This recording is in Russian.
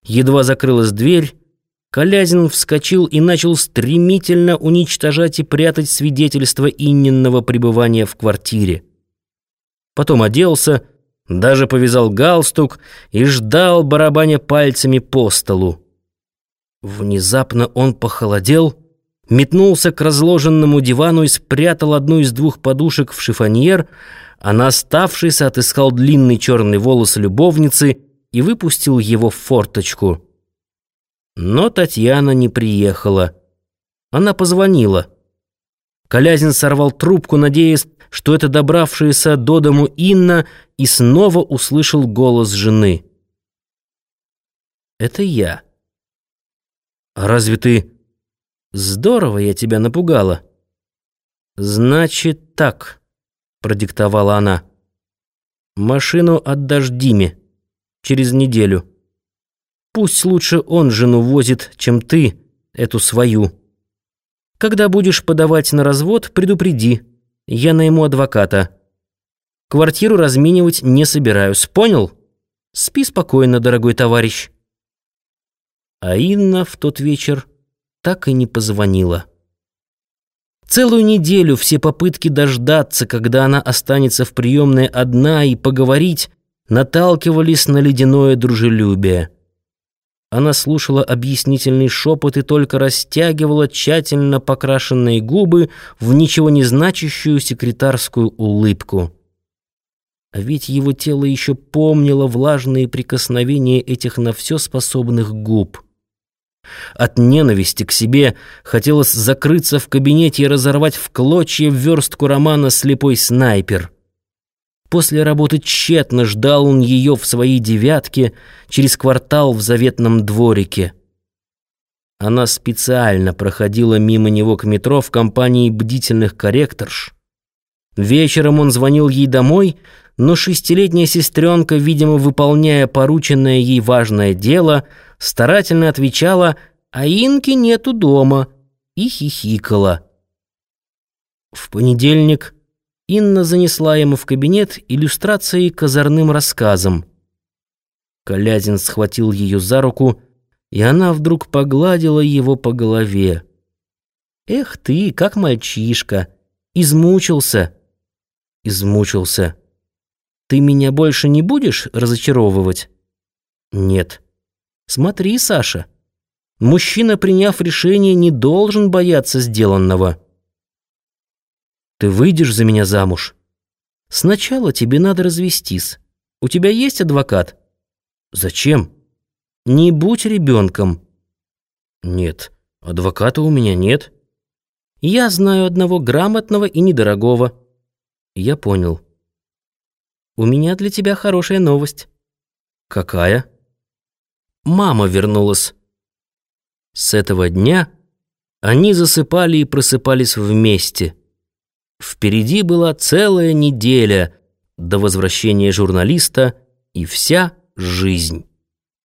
Едва закрылась дверь, Колязин вскочил и начал стремительно уничтожать и прятать свидетельство Инниного пребывания в квартире. Потом оделся, даже повязал галстук и ждал, барабаня пальцами по столу. Внезапно он похолодел, метнулся к разложенному дивану и спрятал одну из двух подушек в шифоньер, а на оставшийся отыскал длинный черный волос любовницы и выпустил его в форточку. Но Татьяна не приехала. Она позвонила. Колязин сорвал трубку, надеясь, что это добравшаяся до дому Инна, и снова услышал голос жены. «Это я. А разве ты... Здорово я тебя напугала». «Значит так», — продиктовала она. «Машину отдашь Диме через неделю. Пусть лучше он жену возит, чем ты, эту свою. Когда будешь подавать на развод, предупреди. Я найму адвоката. Квартиру разменивать не собираюсь, понял? Спи спокойно, дорогой товарищ». А Инна в тот вечер так и не позвонила. Целую неделю все попытки дождаться, когда она останется в приемной одна, и поговорить, наталкивались на ледяное дружелюбие. Она слушала объяснительный шепот и только растягивала тщательно покрашенные губы в ничего не значащую секретарскую улыбку. А ведь его тело еще помнило влажные прикосновения этих на все способных губ. От ненависти к себе хотелось закрыться в кабинете и разорвать в клочья верстку романа «Слепой снайпер». После работы тщетно ждал он ее в своей девятке через квартал в заветном дворике. Она специально проходила мимо него к метро в компании бдительных корректорш. Вечером он звонил ей домой, но шестилетняя сестренка, видимо, выполняя порученное ей важное дело, старательно отвечала: «А Инки нету дома», и хихикала. В понедельник Инна занесла ему в кабинет иллюстрации к озорным рассказам. Колязин схватил ее за руку, и она вдруг погладила его по голове. «Эх ты, как мальчишка! Измучился!» «Измучился. Ты меня больше не будешь разочаровывать?» «Нет. Смотри, Саша, мужчина, приняв решение, не должен бояться сделанного. Ты выйдешь за меня замуж? Сначала тебе надо развестись. У тебя есть адвокат?» «Зачем? Не будь ребенком». «Нет, адвоката у меня нет». «Я знаю одного грамотного и недорогого». «Я понял. У меня для тебя хорошая новость». «Какая?» «Мама вернулась». С этого дня они засыпали и просыпались вместе. Впереди была целая неделя до возвращения журналиста и вся жизнь.